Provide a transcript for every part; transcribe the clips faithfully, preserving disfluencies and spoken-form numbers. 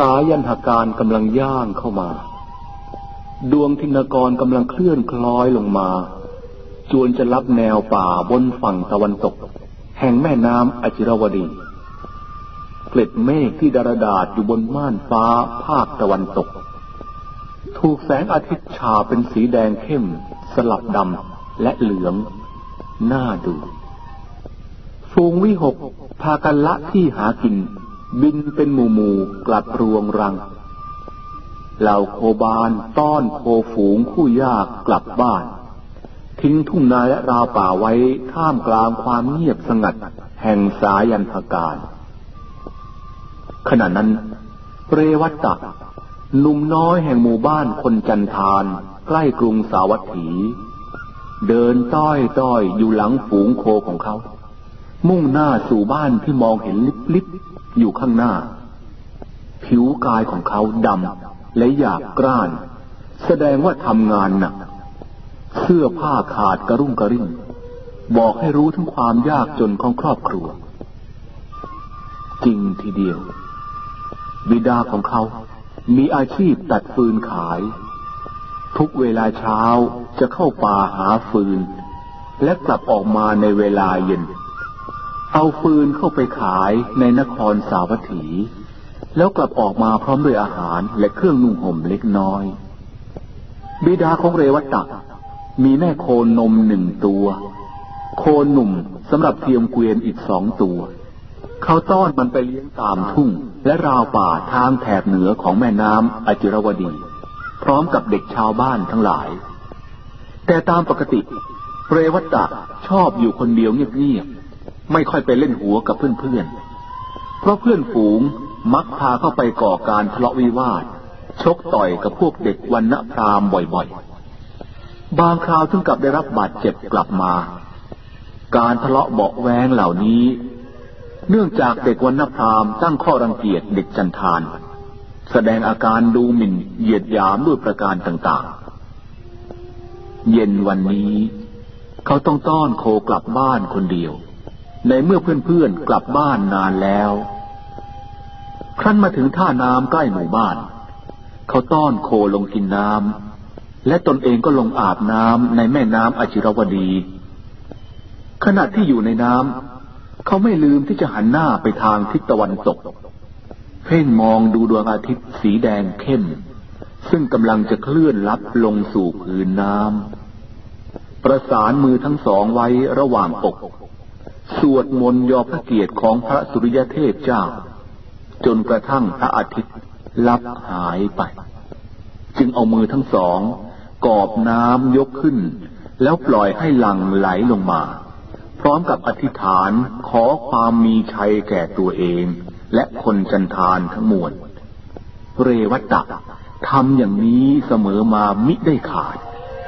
ายันหการกำลังย่างเข้ามาดวงธินกรกำลังเคลื่อนคล้อยลงมาจวนจะรับแนวป่าบนฝั่งตะวันตกแห่งแม่น้ำอจิรวดีเกล็ดเมฆที่ดารดาษอยู่บนม่านฟ้าภาคตะวันตกถูกแสงอาทิตย์ฉาเป็นสีแดงเข้มสลับดำและเหลืองน่าดูฝูงวิหกพากันละที่หากินบินเป็นหมู่หมู่กลัดรวงรังเหล่าโคบานต้อนโคฝูงคู่ยากกลับบ้านทิ้งทุ่งนาและราวป่าไว้ท่ามกลางความเงียบสงัดแห่งสายันหการขณะนั้นเรวัตตะหนุ่มน้อยแห่งหมู่บ้านคนจันทานใกล้กรุงสาวัตถีเดินต้อยต้อยอยู่หลังฝูงโคของเขามุ่งหน้าสู่บ้านที่มองเห็นลิบๆอยู่ข้างหน้าผิวกายของเขาดำและหยาบกร้านแสดงว่าทำงานหนักเสื้อผ้าขาดกระรุ่งกระริ่งบอกให้รู้ถึงความยากจนของครอบครัวจริงทีเดียวบิดาของเขามีอาชีพตัดฟืนขายทุกเวลาเช้าจะเข้าป่าหาฟืนและกลับออกมาในเวลาเย็นเอาฟืนเข้าไปขายในนครสาวัตถีแล้วกลับออกมาพร้อมด้วยอาหารและเครื่องนุ่งห่มเล็กน้อยบิดาของเรวัตตะมีแม่โคนมหนึ่งตัวโคหนุ่มสำหรับเทียมเกวียนอีกสองตัวเขาต้อนมันไปเลี้ยงตามทุ่งและราวป่าทางแถบเหนือของแม่น้ำอจิรวดีพร้อมกับเด็กชาวบ้านทั้งหลายแต่ตามปกติเรวัตตะชอบอยู่คนเดียวเงียบๆไม่ค่อยไปเล่นหัวกับเพื่อนๆเพราะเพื่อนฝูงมักพาเข้าไปก่อการทะเลาะวิวาทชกต่อยกับพวกเด็กวรรณพราหมณ์บ่อยๆบางคราวถึงกับได้รับบาดเจ็บกลับมาการทะเลาะเบาะแว้งเหล่านี้เนื่องจากเด็กวรรณพราหมณ์ตั้งข้อรังเกียจเด็กจันทานแสดงอาการดูหมิ่นเหยียดหยามด้วยประการต่างๆเย็นวันนี้เขาต้องต้อนโคกลับบ้านคนเดียวในเมื่อเพื่อนๆกลับบ้านนานแล้วครั้นมาถึงท่าน้ำใกล้หมู่บ้านเขาต้อนโคลงกินน้ำและตนเองก็ลงอาบน้ำในแม่น้ำอจิรวดีขณะที่อยู่ในน้ำเขาไม่ลืมที่จะหันหน้าไปทางทิศตะวันตกเพ่งมองดูดวงอาทิตย์สีแดงเข้มซึ่งกำลังจะเคลื่อนลับลงสู่พื้นน้ำประสานมือทั้งสองไว้ระหว่างอกสวดมนต์ยอพระเกียรติของพระสุริยเทพเจ้าจนกระทั่งพระอาทิตย์ลับหายไปจึงเอามือทั้งสองกอบน้ำยกขึ้นแล้วปล่อยให้หลั่งไหลลงมาพร้อมกับอธิษฐานขอความมีชัยแก่ตัวเองและคนจันทานทั้งมวลเรวัตตะทำอย่างนี้เสมอมามิได้ขาด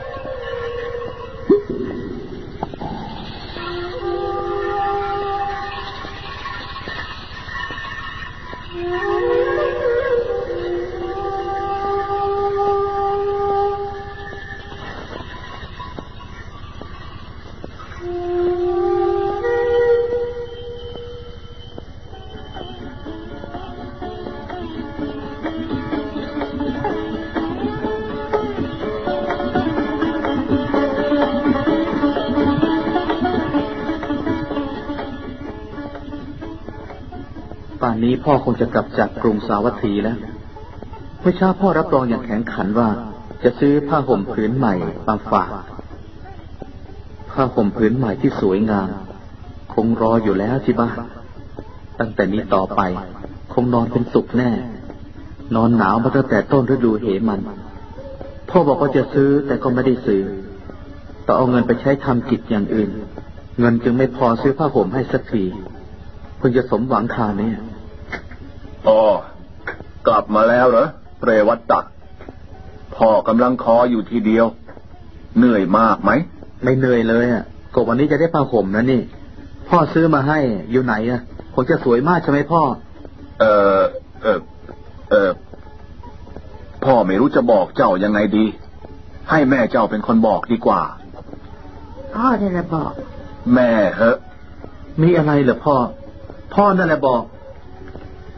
ป่านนี้พ่อคงจะกลับจากกรุงสาวัตถีแล้วเมื่อเช้าพ่อรับรองอย่างแข็งขันว่าจะซื้อผ้าห่มผืนใหม่มาฝากผ้าห่มผืนใหม่ที่สวยงามคงรออยู่แล้วที่บ้านตั้งแต่นี้ต่อไปคงนอนเป็นสุขแน่นอนหนาวมาตั้งแต่ต้นฤดูเหมันพ่อบอกว่าจะซื้อแต่ก็ไม่ได้ซื้อต้องเอาเงินไปใช้ทำกิจอย่างอื่นเงินจึงไม่พอซื้อผ้าห่มให้สักทีเพิ่งจะสมหวังคราวนี้อ๋อกลับมาแล้วเหรอเรวัตตะพ่อกำลังคออยู่ทีเดียวเหนื่อยมากไหมไม่เหนื่อยเลยอ่ะก็วันนี้จะได้ผ้าห่มนะนี่พ่อซื้อมาให้อยู่ไหนอ่ะคงจะสวยมากใช่ไหมพ่อเออเออเออพ่อไม่รู้จะบอกเจ้ายังไงดีให้แม่เจ้าเป็นคนบอกดีกว่าพ่อนั่นแหละบอกแม่เหอะมีอะไรเหรอพ่อพ่อนั่นแหละบอก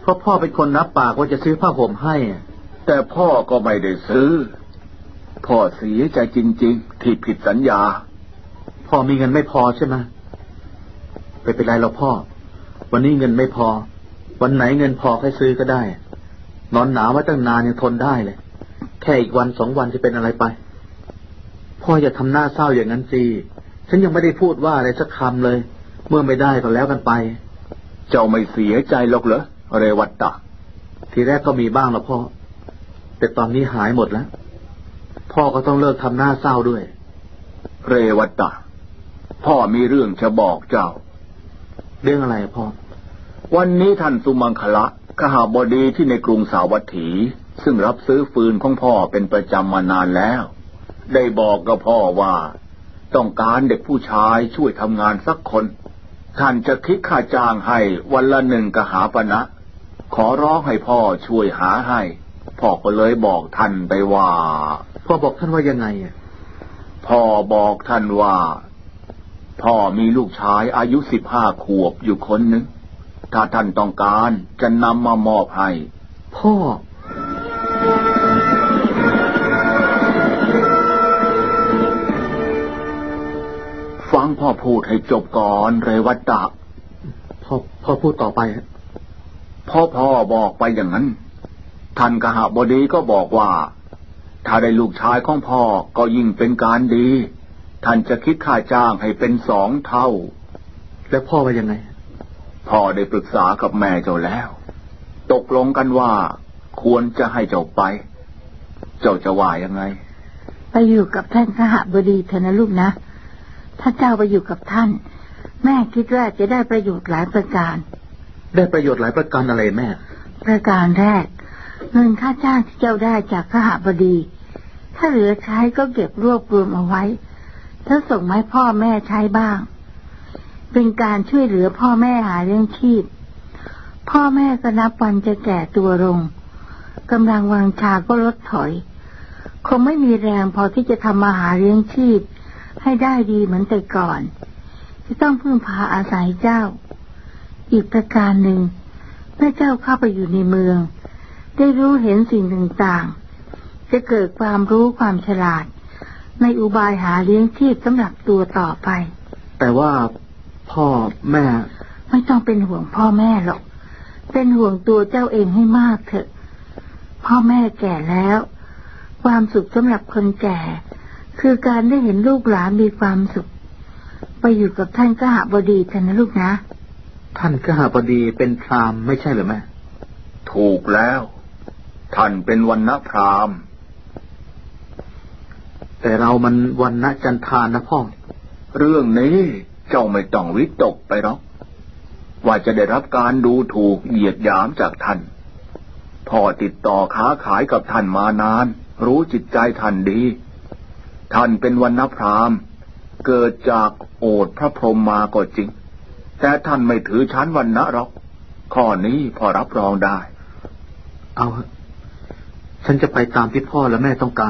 เพราะพ่อเป็นคนรับปากว่าจะซื้อผ้าห่มให้แต่พ่อก็ไม่ได้ซื้อพ่อเสียใจจริงๆที่ผิดสัญญาพ่อมีเงินไม่พอใช่ไหมไม่เป็นไรหรอกพ่อวันนี้เงินไม่พอวันไหนเงินพอค่อยซื้อก็ได้นอนหนาวมาตั้งนานยังทนได้เลยแค่อีกวันสองวันจะเป็นอะไรไปพ่ออย่าทำหน้าเศร้าอย่างนั้นสิฉันยังไม่ได้พูดว่าอะไรสักคำเลยเมื่อไม่ได้ก็แล้วกันไปเจ้าไม่เสียใจหรอกเหรอเรวัตตะทีแรกก็มีบ้างหรอกพ่อแต่ตอนนี้หายหมดแล้วพ่อก็ต้องเลิกทำหน้าเศร้าด้วยเรวัตตะพ่อมีเรื่องจะบอกเจ้าเรื่องอะไรพ่อวันนี้ท่านสุมังคละกหบดีที่ในกรุงสาวัตถีซึ่งรับซื้อฟืนของพ่อเป็นประจำมานานแล้วได้บอกกับพ่อว่าต้องการเด็กผู้ชายช่วยทำงานสักคนท่านจะคิดค่าจ้างให้วันละหนึ่งกหาปณะขอร้องให้พ่อช่วยหาให้พ่อก็เลยบอกท่านไปว่าพ่อบอกท่านว่ายังไงอ่ะพ่อบอกท่านว่าพ่อมีลูกชายอายุสิบห้าขวบอยู่คนหนึ่งถ้าท่านต้องการจะนำมามอบให้พ่อฟังพ่อพูดให้จบก่อนเรวัตตะพ่อพ่อพูดต่อไปพ่อพ่อบอกไปอย่างนั้นท่านกหบดีก็บอกว่าถ้าได้ลูกชายของพ่อก็ยิ่งเป็นการดีท่านจะคิดค่าจ้างให้เป็นสองเท่าแล้วพ่อว่ายังไงพ่อได้ปรึกษากับแม่เจ้าแล้วตกลงกันว่าควรจะให้เจ้าไปเจ้าจะว่ายังไงไปอยู่กับท่านกหบดีเถอะนะลูกนะถ้าเจ้าไปอยู่กับท่านแม่คิดว่าจะได้ประโยชน์หลายประการได้ประโยชน์หลายประการอะไรแม่ประการแรกเงินค่าจ้างที่เจ้าได้จากกหบดีถ้าเหลือใช้ก็เก็บรวบรวมเอาไว้แล้วส่งให้พ่อแม่ใช้บ้างเป็นการช่วยเหลือพ่อแม่หาเลี้ยงชีพพ่อแม่ก็นับวันจะแก่ตัวลงกำลังวังชาก็ลดถอยคงไม่มีแรงพอที่จะทำมาหาเลี้ยงชีพให้ได้ดีเหมือนแต่ก่อนจะต้องพึ่งพาอาศัยเจ้าอีกประการหนึ่งเมื่อเจ้าเข้าไปอยู่ในเมืองได้รู้เห็นสิ่งต่างๆจะเกิดความรู้ความฉลาดในอุบายหาเลี้ยงชีพสำหรับตัวต่อไปแต่ว่าพ่อแม่ไม่ต้องเป็นห่วงพ่อแม่หรอกเป็นห่วงตัวเจ้าเองให้มากเถอะพ่อแม่แก่แล้วความสุขสำหรับคนแก่คือการได้เห็นลูกหลานมีความสุขไปอยู่กับท่านกหบดีเถอะนะลูกนะท่านกหบดีเป็นพราหมณ์ไม่ใช่หรือแม่ถูกแล้วท่านเป็นวรรณพราหมณ์แต่เรามันวรรณจันทานนะพ่อเรื่องนี้เจ้าไม่ต้องวิตกไปหรอกว่าจะได้รับการดูถูกเหยียดหยามจากท่านพ่อติดต่อค้าขายกับท่านมานานรู้จิตใจท่านดีท่านเป็นวรรณพราหมณ์เกิดจากโอษฐ์พระพรหมมาก็จริงแต่ท่านไม่ถือชั้นวรรณะหรอกข้อนี้พอรับรองได้เอาฉันจะไปตามที่พ่อและแม่ต้องการ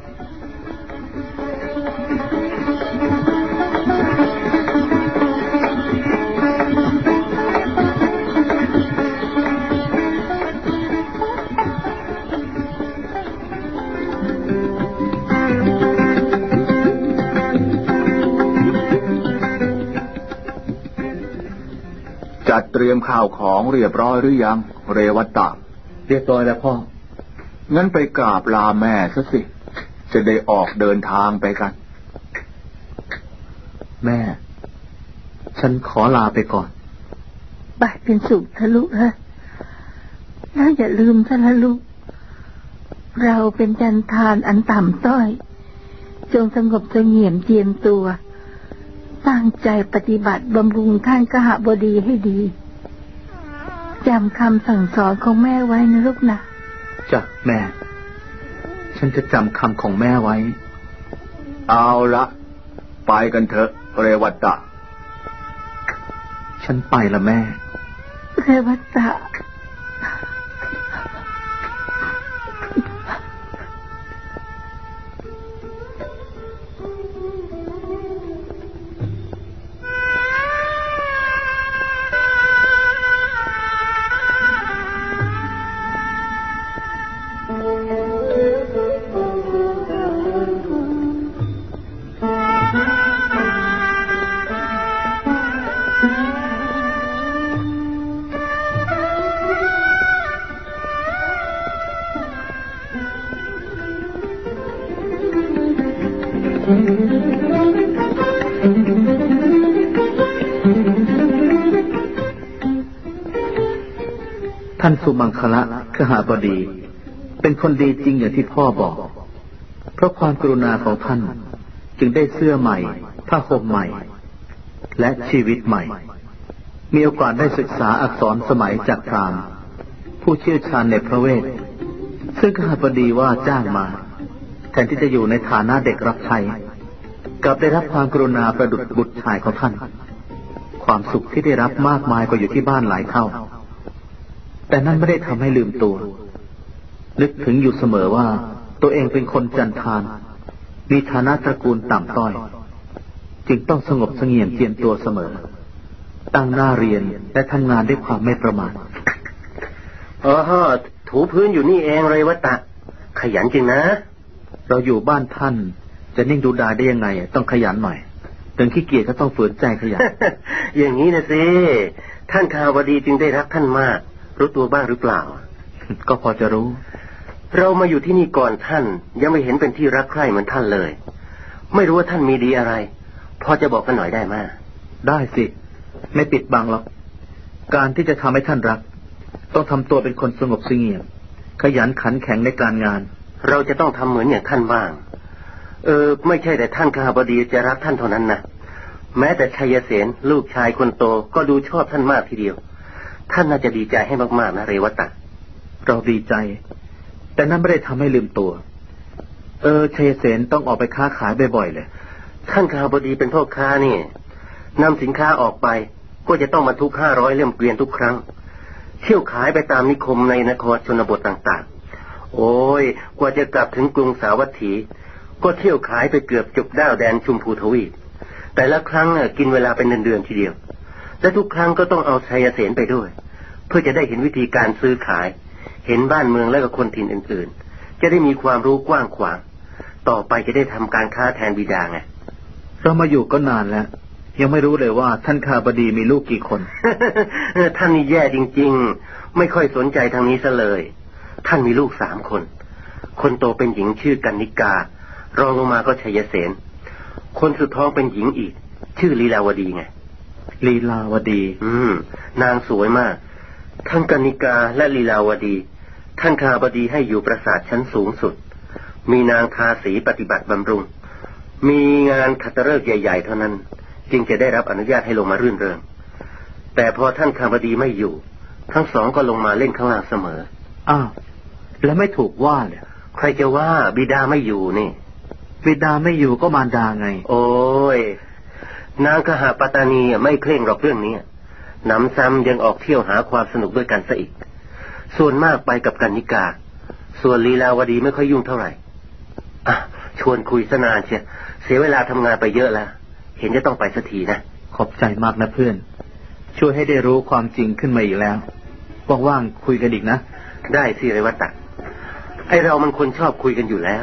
จัดเตรียมข้าวของเรียบร้อยหรือยังเรวัตตะเรียบร้อยแล้วพ่องั้นไปกราบลาแม่ซะสิจะได้ออกเดินทางไปกันแม่ฉันขอลาไปก่อนไปเป็นสุขทะลุฮะแล้วอย่าลืมซะละลูกเราเป็นจันทานอันต่ำต้อยจงสงบเสงี่ยมเจียมตัวตั้งใจปฏิบัติบำรุงท่านกหบดีให้ดีจำคำสั่งสอนของแม่ไว้นะลูกนะจ้ะแม่ฉันจะจำคำของแม่ไว้เอาละไปกันเถอะเรวัตตะฉันไปละแม่เรวัตตะท่านสุมังคละคหบดีเป็นคนดีจริงอย่างที่พ่อบอกเพราะความกรุณาของท่านจึงได้เสื้อใหม่ผ้าห่มใหม่และชีวิตใหม่มีโอกาสได้ศึกษาอักษรสมัยจากพราหมณ์ผู้เชี่ยวชาญในพระเวทซึ่งคหบดีว่าจ้างมาแทนที่จะอยู่ในฐานะเด็กรับใช้กลับได้รับความกรุณาประดุจบุตรชายของท่านความสุขที่ได้รับมากมายกว่าอยู่ที่บ้านหลายเท่าแต่นั่นไม่ได้ทำให้ลืมตัวนึกถึงอยู่เสมอว่าตัวเองเป็นคนจันทานมีฐานะตระกูลต่ำต้อยจึงต้องสงบเสงี่ยมเจียมตัวเสมอตั้งหน้าเรียนและทำงานด้วยความไม่ประมาทอ๋อถูพื้นอยู่นี่เองเลยวะตะขยันจริงนะเราอยู่บ้านท่านจะนิ่งดูดายได้ยังไงต้องขยันหน่อยถึงขี้เกียจก็ต้องฝืนใจขยันอย่างนี้นะสิท่านคหบดีจึงได้รักท่านมากรู้ตัวบ้างหรือเปล่าก็พอจะรู้เรามาอยู่ที่นี่ก่อนท่านยังไม่เห็นเป็นที่รักใคร่เหมือนท่านเลยไม่รู้ว่าท่านมีดีอะไรพอจะบอกกันหน่อยได้ไหมได้สิไม่ปิดบังหรอกการที่จะทำให้ท่านรักต้องทำตัวเป็นคนสงบเสงี่ยมขยันขันแข็งในการงานเราจะต้องทำเหมือนอย่างท่านบ้างเออไม่ใช่แต่ท่านคหบดีจะรักท่านเท่านั้นนะแม้แต่ชัยเสนลูกชายคนโตก็ดูชอบท่านมากทีเดียวท่านน่าจะดีใจให้มากๆนะเรวตะเราดีใจแต่นั่นไม่ได้ทำให้ลืมตัวเออชัยเสนต้องออกไปค้าขายบ่อยๆเลยท่านคหบดีเป็นพ่อค้านี่นำสินค้าออกไปก็จะต้องบรรทุกห้าร้อยเล่มเกวียนทุกครั้งเที่ยวขายไปตามนิคมในนครชนบทต่างๆโอ้ยกว่าจะกลับถึงกรุงสาวัตถีก็เที่ยวขายไปเกือบจบด้าวแดนชุมพูทวีปแต่ละครั้งกินเวลาเป็นเดือนๆทีเดียวและทุกครั้งก็ต้องเอาชัยเสนไปด้วยเพื่อจะได้เห็นวิธีการซื้อขายเห็นบ้านเมืองและก็คนถิ่นอื่นๆจะได้มีความรู้กว้างขวางต่อไปจะได้ทำการค้าแทนบิดาไงเรามาอยู่ก็นานแล้วยังไม่รู้เลยว่าท่านคหบดีมีลูกกี่คนท่านนี่แย่จริงๆไม่ค่อยสนใจทางนี้ซะเลยท่านมีลูกสามคนคนโตเป็นหญิงชื่อกันนิการองลงมาก็ชัยเสนคนสุดท้องเป็นหญิงอีกชื่อลีลาวดีไงลีลาวดีอืมนางสวยมากทั้งกันนิกาและลีลาวดีท่านคหบดีให้อยู่ปราสาทชั้นสูงสุดมีนางทาสีปฏิบัติบำรุงมีงานคัตฤกษ์ใหญ่ๆเท่านั้นจึงจะได้รับอนุญาตให้ลงมารื่นเริงแต่พอท่านคหบดีไม่อยู่ทั้งสองก็ลงมาเล่นข้างล่างเสมออ้าวแล้วไม่ถูกว่าเนี่ยใครจะว่าบิดาไม่อยู่นี่บิดาไม่อยู่ก็มารดาไงโอ้ยนางคหปตานีไม่เคร่งหรอกเรื่องนี้หนำซ้ำยังออกเที่ยวหาความสนุกด้วยกันซะอีกส่วนมากไปกับกันนิกาส่วนลีลาวดีไม่ค่อยยุ่งเท่าไหร่อ่ะชวนคุยซะนานเชียเสียเวลาทำงานไปเยอะแล้วเห็นจะต้องไปสักทีนะขอบใจมากนะเพื่อนช่วยให้ได้รู้ความจริงขึ้นมาอีกแล้วว่างๆคุยกันอีกนะได้สิเรวตะไอเรามันคนชอบคุยกันอยู่แล้ว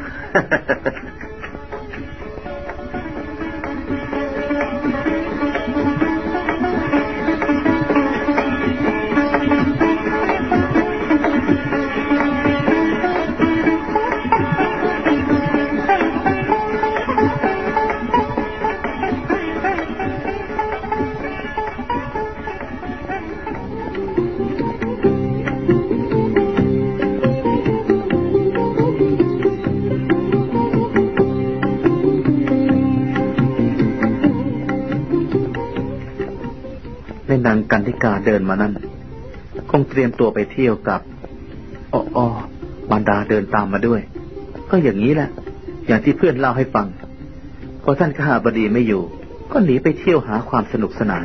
นางกันธิกาเดินมานั่นคงเตรียมตัวไปเที่ยวกับอ้ออ้อบรรดาเดินตามมาด้วยก็อย่างนี้แหละอย่างที่เพื่อนเล่าให้ฟังพอท่านคหบดีไม่อยู่ก็หนีไปเที่ยวหาความสนุกสนาน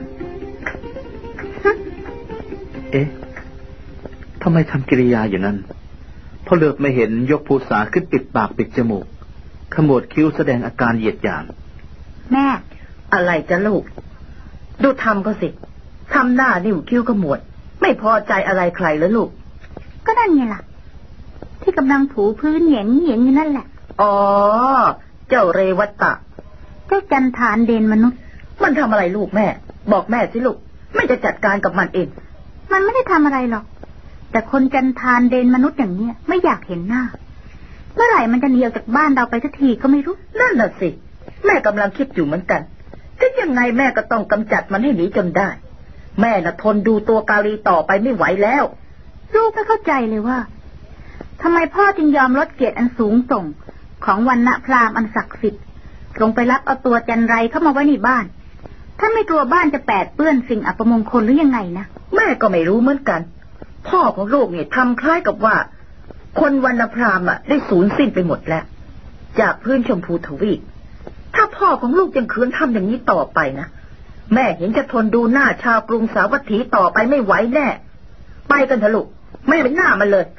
เอ๊ะทำไมทำกิริยาอย่างนั้นพอเหลือบไม่เห็นยกภูษาขึ้นปิดปากปิดจมูกขมวดคิ้วแสดงอาการเหยียดหยามแม่อะไรจะลูกดูทำก็สิทำหน้านิ้วคิ้วขมวดไม่พอใจอะไรใครแล้วลูกก็นั่นไงล่ะที่กำลังถูพื้นเหยียงเหยียงอยู่นั่นแหละอ๋อเจ้าเรวัตตะเจ้าจันทานเดนมนุษย์มันทำอะไรลูกแม่บอกแม่สิลูกไม่จะจัดการกับมันเองมันไม่ได้ทำอะไรหรอกแต่คนจันทานเดนมนุษย์อย่างเนี้ยไม่อยากเห็นหน้าเมื่อไหร่มันจะหนีออกจากบ้านเราไปสักทีก็ไม่รู้นั่นน่ะสิแม่กำลังคิดอยู่เหมือนกันถึงยังไงแม่ก็ต้องกำจัดมันให้หนีจนได้แม่น่ะทนดูตัวกาลีต่อไปไม่ไหวแล้วลูกไม่เข้าใจเลยว่าทำไมพ่อจึงยอมลดเกียรติอันสูงส่งของวรรณพราหมณ์อันศักดิ์สิทธิ์ลงไปรับเอาตัวจันไรเข้ามาไว้ในบ้านถ้าไม่กลัวบ้านจะแปดเปื้อนสิ่งอัปมงคลหรือยังไงนะแม่ก็ไม่รู้เหมือนกันพ่อของลูกเนี่ยทำคล้ายกับว่าคนวรรณพราหมณ์อ่ะได้สูญสิ้นไปหมดแล้วจากพื้นชมพูทวีปถ้าพ่อของลูกยังคืนทำอย่างนี้ต่อไปนะแม่เห็นจะทนดูหน้าชาวกรุงสาวัตถีต่อไปไม่ไหวแน่ไปกันเถอะลูกแม่เป็นหน้ามันเลย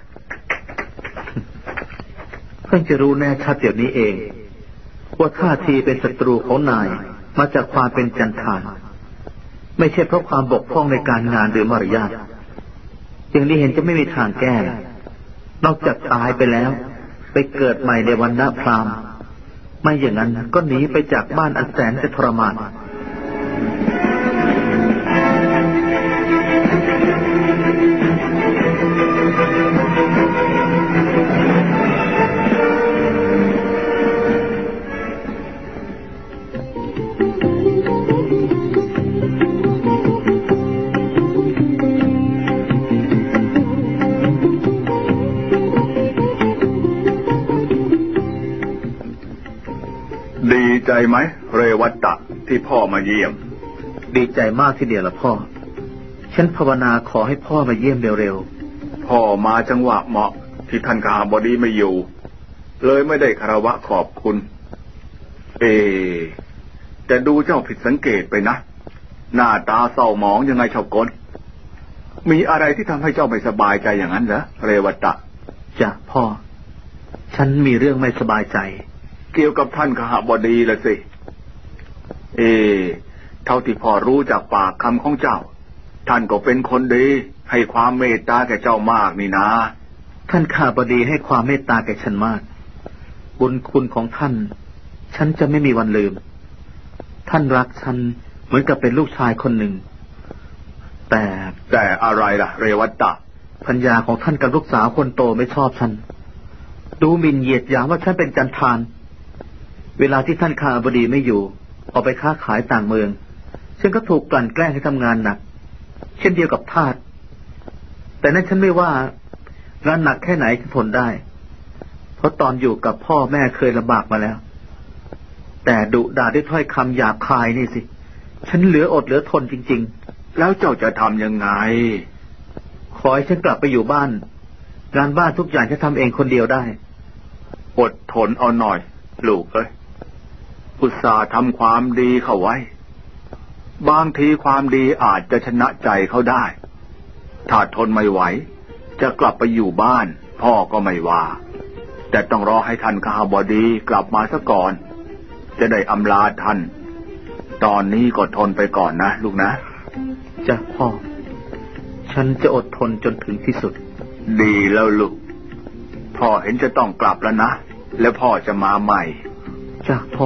เพิ่งจะรู้แน่ชัดเดี๋ยวนี้เองว่าท่าทีเป็นศัตรูของนายมาจากความเป็นจันทานไม่ใช่เพราะความบกพร่องในการงานหรือมารยาทอย่างนี้เห็นจะไม่มีทางแก้นอกจากตายไปแล้วไปเกิดใหม่ในวรรณพราหมณ์ไม่อย่างนั้นก็หนีไปจากบ้านอันแสนจะทรมานดีใจไหมเรวัตตะที่พ่อมาเยี่ยมดีใจมากทีเดียวละพ่อฉันภาวนาขอให้พ่อมาเยี่ยมเร็วๆพ่อมาจังหวะเหมาะที่ท่านข้าบดีไม่อยู่เลยไม่ได้คารวะขอบคุณเอแต่ดูเจ้าผิดสังเกตไปนะหน้าตาเศร้าหมองยังไงชาวกลมีอะไรที่ทำให้เจ้าไม่สบายใจอย่างนั้นเหรอเรวัตตะจ้ะพ่อฉันมีเรื่องไม่สบายใจเกี่ยวกับท่านขหบดีละสิเอเท่าที่พ่อรู้จากปากคำของเจ้าท่านก็เป็นคนดีให้ความเมตตาแก่เจ้ามากนี่นะท่านขหบดีให้ความเมตตาแก่ฉันมากบุญคุณของท่านฉันจะไม่มีวันลืมท่านรักฉันเหมือนกับเป็นลูกชายคนหนึ่งแต่แต่อะไรล่ะเรวัตตะภรรยาของท่านกับลูกสาวคนโตไม่ชอบฉันดูหมิ่นเหยียดหยามว่าฉันเป็นจันทานเวลาที่ท่านขหบดีไม่อยู่ออกไปค้าขายต่างเมืองฉันก็ถูกกลั่นแกล้งให้ทำงานหนักเช่นเดียวกับทาสแต่นั้นฉันไม่ว่างานหนักแค่ไหนฉันทนได้เพราะตอนอยู่กับพ่อแม่เคยลำบากมาแล้วแต่ดุด่าด้วยถ้อยคำหยาบคายนี่สิฉันเหลืออดเหลือทนจริงๆแล้วเจ้าจะทำยังไงขอให้ฉันกลับไปอยู่บ้านงานบ้านทุกอย่างฉันทำเองคนเดียวได้อดทนเอาหน่อยลูกเอ้ยอุตส่าห์ทำความดีเข้าไว้บางทีความดีอาจจะชนะใจเขาได้ถ้าทนไม่ไหวจะกลับไปอยู่บ้านพ่อก็ไม่ว่าแต่ต้องรอให้ท่านขหบดีกลับมาซะก่อนจะได้อำลาท่านตอนนี้ก็ทนไปก่อนนะลูกนะจ้ะพ่อฉันจะอดทนจนถึงที่สุดดีแล้วลูกพ่อเห็นจะต้องกลับแล้วนะแล้วพ่อจะมาใหม่จ้ะพ่อ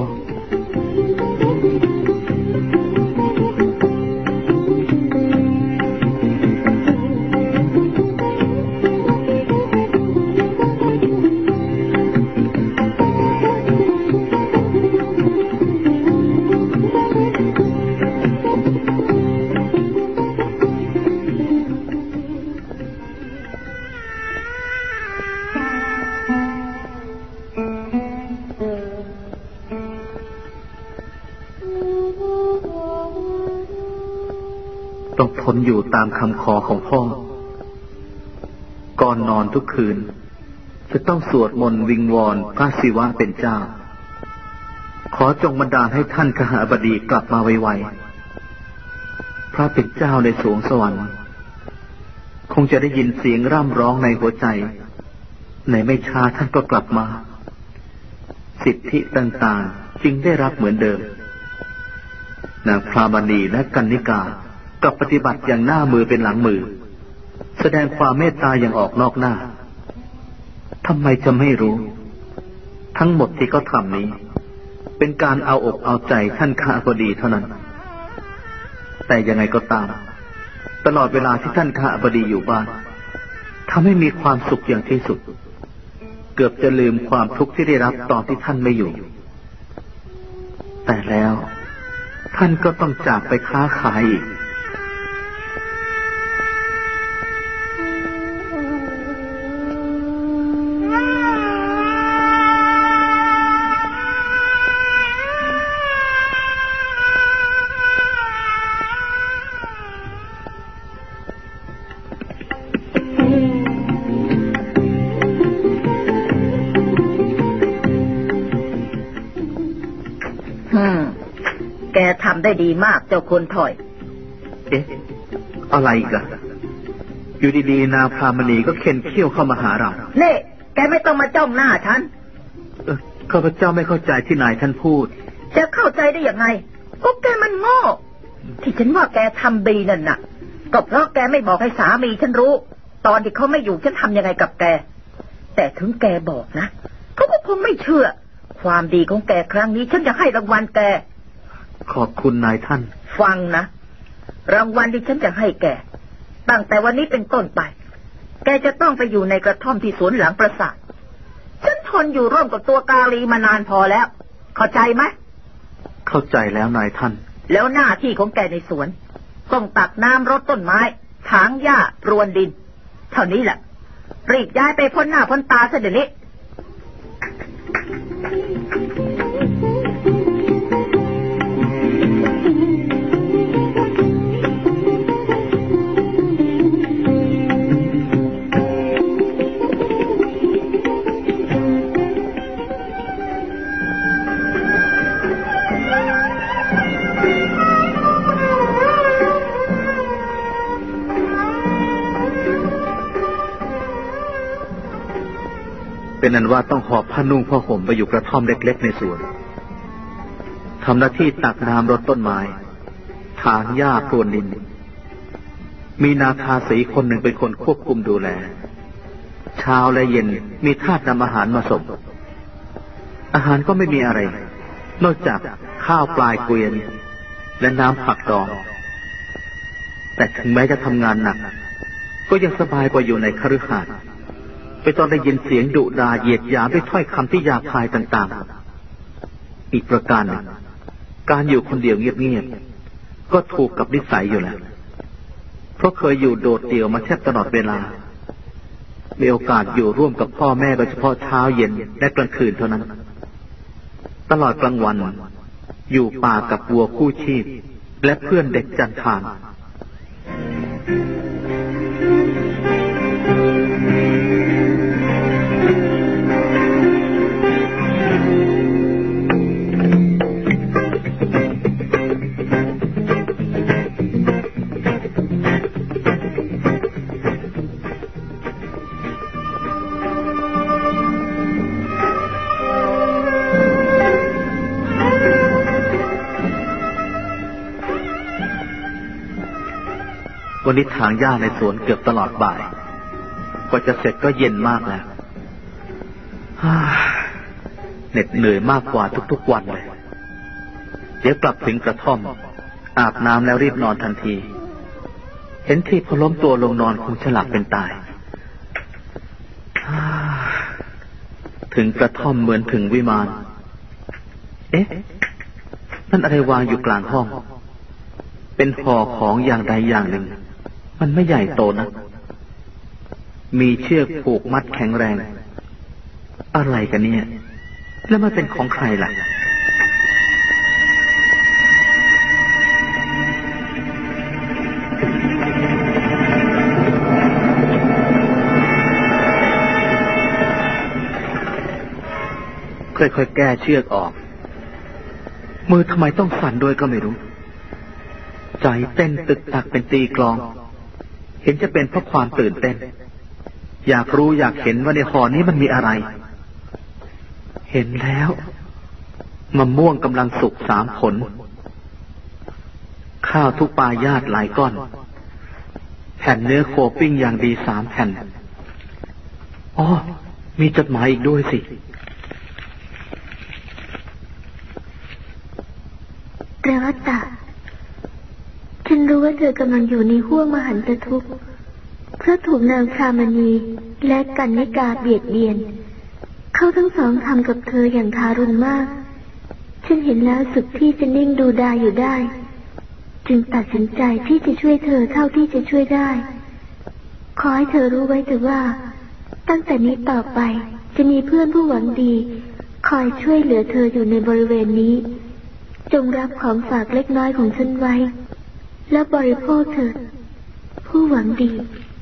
ต้องทนอยู่ตามคำขอของพ่อก่อนนอนทุกคืนจะต้องสวดมนต์วิงวอนพระศิวะเป็นเจ้าขอจงบันดาลให้ท่านขหบดีกลับมาไวๆพระเป็นเจ้าในสวงสวรรค์คงจะได้ยินเสียงร่ำร้องในหัวใจในไม่ช้าท่านก็กลับมาสิทธิต่างๆจึงได้รับเหมือนเดิมนางพรามณีและกัณฑิกากับปฏิบัติอย่างหน้ามือเป็นหลังมือแสดงความเมตตาอย่างออกนอกหน้าทำไมจะไม่รู้ทั้งหมดที่เขาทำนี้เป็นการเอาอกเอาใจท่านขหบดีเท่านั้นแต่ยังไงก็ตามตลอดเวลาที่ท่านขหบดีอยู่บ้านทำให้มีความสุขอย่างที่สุดเกือบจะลืมความทุกข์ที่ได้รับตอนที่ท่านไม่อยู่แต่แล้วท่านก็ต้องจากไปค้าขายอีกแกทำได้ดีมากเจ้าคนถอยเอ๊ะอะไรอีกล่ะอยู่ดีๆนางพรามณีก็เข็นเขี้ยวเข้ามาหาเราเน่แกไม่ต้องมาจ้องหน้าฉันเออข้าพเจ้าไม่เข้าใจที่นายท่านพูดจะเข้าใจได้ยังไงก็แกมันโง่ที่ฉันว่าแกทำดีนั่นน่ะก็เพราะแกไม่บอกให้สามีฉันรู้ตอนที่เขาไม่อยู่ฉันทำยังไงกับแกแต่ถึงแกบอกนะเขาก็คงไม่เชื่อความดีของแกครั้งนี้ฉันจะให้รางวัลแกขอบคุณนายท่านฟังนะรางวัลที่ฉันจะให้แกตั้งแต่วันนี้เป็นต้นไปแกจะต้องไปอยู่ในกระท่อมที่สวนหลังปราสาทฉันทนอยู่ร่วมกับตัวกาลีมานานพอแล้วเข้าใจไหมเข้าใจแล้วนายท่านแล้วหน้าที่ของแกในสวนต้องตักน้ำรดต้นไม้ถางหญ้าพรวนดินเท่านี้แหละรีบย้ายไปพ้นหน้าพ้นตาซะเดี๋ยวนี้เป็นนั้นว่าต้องหอบผ้านุ่งผ้าห่มไปอยู่กระท่อมเล็กๆในสวนทำหน้าที่ตักน้ำรดต้นไม้ถางหญ้าพรวนดินมีนาคาสีคนหนึ่งเป็นคนควบคุมดูแลเช้าและเย็นมีทาสนำอาหารมาส่งอาหารก็ไม่มีอะไรนอกจากข้าวปลายเกวียนและน้ำผักดองแต่ถึงแม้จะทำงานหนักก็ยังสบายกว่าอยู่ในคฤหาสน์ไปตอนได้ยินเสียงดุด่าเหยียดหยามด้วยถ้อยคำที่หยาบคายต่างๆอีกประการหนึ่งการอยู่คนเดียวเงียบๆก็ถูกกับนิสัยอยู่แล้วเพราะเคยอยู่โดดเดี่ยวมาแทบตลอดเวลามีโอกาสอยู่ร่วมกับพ่อแม่โดยเฉพาะเช้าเย็นและกลางคืนเท่านั้นตลอดกลางวันอยู่ป่ากับวัวคู่ชีพและเพื่อนเด็กจันทานวันนี้ถางหญ้าในสวนเกือบตลอดบ่ายกว่าจะเสร็จก็เย็นมากแล้วเหน็ดเหนื่อยมากกว่าทุกๆวันเลยเดี๋ยวกลับถึงกระท่อมอาบน้ำแล้วรีบนอนทันทีเห็นทีพอล้มตัวลงนอนคงจะหลับเป็นตายถึงกระท่อมเหมือนถึงวิมานเอ๊ะนั่นอะไรวางอยู่กลางห้องเป็นห่อของอย่างใดอย่างหนึ่งมันไม่ใหญ่โตนะมีเชือกผูกมัดแข็งแรงอะไรกันเนี่ยแล้วมันเป็นของใครล่ะค่อยๆแก้เชือกออกมือทำไมต้องสั่นด้วยก็ไม่รู้ใจเต้นตึกตักเป็นตีกลองเห็นจะเป็นเพราะความตื่นเต้นอยากรู้อยากเห็นว่าในห่อนี้มันมีอะไรเห็นแล้วมะม่วงกำลังสุกสามผลข้าวทุกปลายาดหลายก้อนแผ่นเนื้อโคปิ้งอย่างดีสามแผ่นอ๋อมีจดหมายอีกด้วยสิเรวัตตาฉันรู้ว่าเธอกำลังอยู่ในห้วงมหันตทุกข์เพราะถูกนางพรามณีและกันนิกาเบียดเบียนเขาทั้งสองทำกับเธออย่างทารุณมากฉันเห็นแล้วสุดที่จะนิ่งดูดายอยู่ได้จึงตัดสินใจที่จะช่วยเธอเท่าที่จะช่วยได้ขอให้เธอรู้ไว้เถอะว่าตั้งแต่นี้ต่อไปจะมีเพื่อนผู้หวังดีคอยช่วยเหลือเธออยู่ในบริเวณนี้จงรับของฝากเล็กน้อยของฉันไว้และบริโภคเถิดผู้หวังดี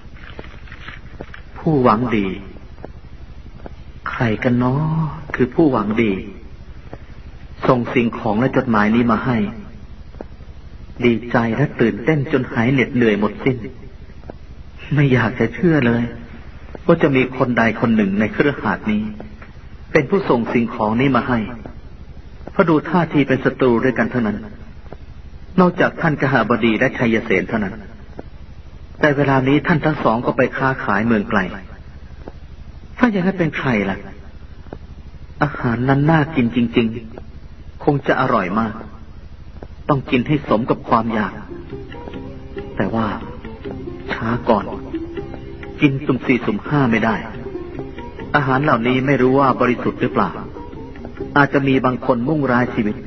ผู้หวังดีใครกันเนาะคือผู้หวังดีส่งสิ่งของและจดหมายนี้มาให้ดีใจและตื่นเต้นจนหายเหน็ดเหนื่อยหมดสิ้นไม่อยากจะเชื่อเลยว่าจะมีคนใดคนหนึ่งในเครือข่ายนี้เป็นผู้ส่งสิ่งของนี้มาให้เพราะดูท่าทีเป็นศัตรูด้วยกันเท่านั้นนอกจากท่านกหบดีและชัยเสนเท่านั้นแต่เวลานี้ท่านทั้งสองก็ไปค้าขายเมืองไกลถ้าอย่างนั้นเป็นใครล่ะอาหารนั้นน่ากินจริงๆคงจะอร่อยมากต้องกินให้สมกับความอยากแต่ว่าช้าก่อนกินสุ่มสี่สุ่มห้าไม่ได้อาหารเหล่านี้ไม่รู้ว่าบริสุทธิ์หรือเปล่าอาจจะมีบางคนมุ่งร้ายชีวิต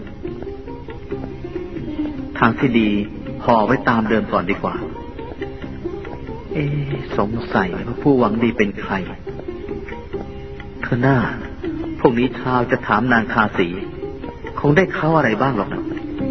ทางที่ดีห่อไว้ตามเดิมก่อนดีกว่าเอ๊ะสงสัยว่าผู้หวังดีเป็นใครเธอหน้าพวกนี้ชาวจะถามนางทาสีคงได้เขาอะไรบ้างหรอกนะ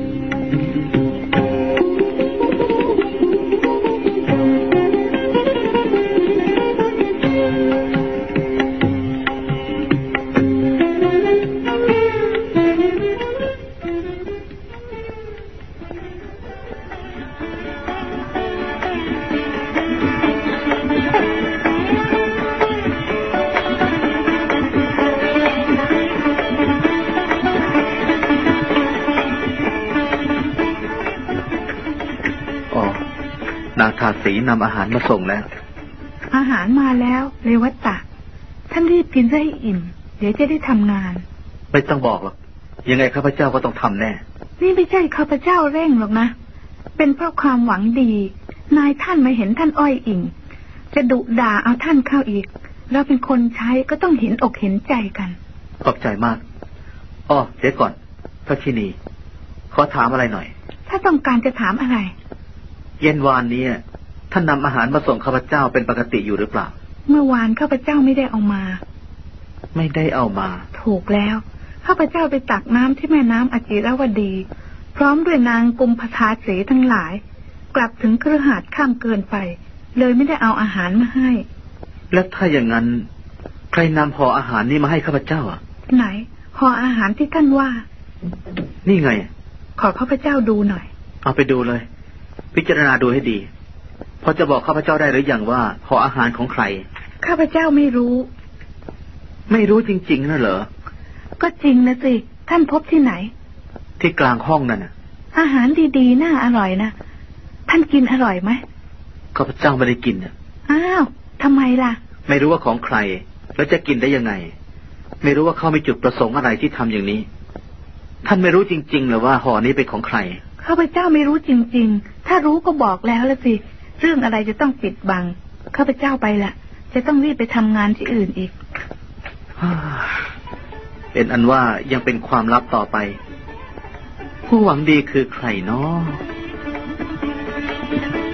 นางทาสีนำอาหารมาส่งแล้วอาหารมาแล้วเรวัตตะท่านรีบกินซะให้อิ่มเดี๋ยวจะได้ทำงานไม่ต้องบอกหรอกยังไงข้าพเจ้าก็ต้องทำแน่นี่ไม่ใช่ข้าพเจ้าเร่งหรอกนะเป็นเพราะความหวังดีนายท่านมาเห็นท่านอ้อยอิ่งจะดุด่าเอาท่านเข้าอีกเราเป็นคนใช้ก็ต้องเห็นอกเห็นใจกันขอบใจมากอ้อเดี๋ยวก่อนพระชินีขอถามอะไรหน่อยถ้าต้องการจะถามอะไรเย็นวานนี้ท่านนำอาหารมาส่งข้าพเจ้าเป็นปกติอยู่หรือเปล่าเมื่อวานข้าพเจ้าไม่ได้เอามาไม่ได้เอามาถูกแล้วข้าพเจ้าไปตักน้ำที่แม่น้ำอจิรวดีพร้อมด้วยนางกุมภทาสีทั้งหลายกลับถึงคฤหาสน์ข้ามเกินไปเลยไม่ได้เอาอาหารมาให้แล้วถ้าอย่างนั้นใครนำห่ออาหารนี้มาให้ข้าพเจ้าอ่ะไหนห่ออาหารที่ท่านว่านี่ไงขอข้าพเจ้าดูหน่อยเอาไปดูเลยพิจารณาดูให้ดีพอจะบอกข้าพเจ้าได้หรือยังว่าห่ออาหารของใครข้าพเจ้าไม่รู้ไม่รู้จริงๆนะเหรอก็จริงนะสิท่านพบที่ไหนที่กลางห้องนั่นน่ะอาหารดีๆน่าอร่อยนะท่านกินอร่อยไหมข้าพเจ้าไม่ได้กินน่ะอ้าวทำไมล่ะไม่รู้ว่าของใครแล้วจะกินได้ยังไงไม่รู้ว่าเขามีจุดประสงค์อะไรที่ทำอย่างนี้ท่านไม่รู้จริงๆหรือว่าห่อนี้เป็นของใครข้าพเจ้าไม่รู้จริงๆถ้ารู้ก็บอกแล้วละสิเรื่องอะไรจะต้องปิดบังข้าพเจ้าไปละจะต้องรีบไปทำงานที่อื่นอีกเป็นอันว่ายังเป็นความลับต่อไปผู้หวังดีคือใครเนาะ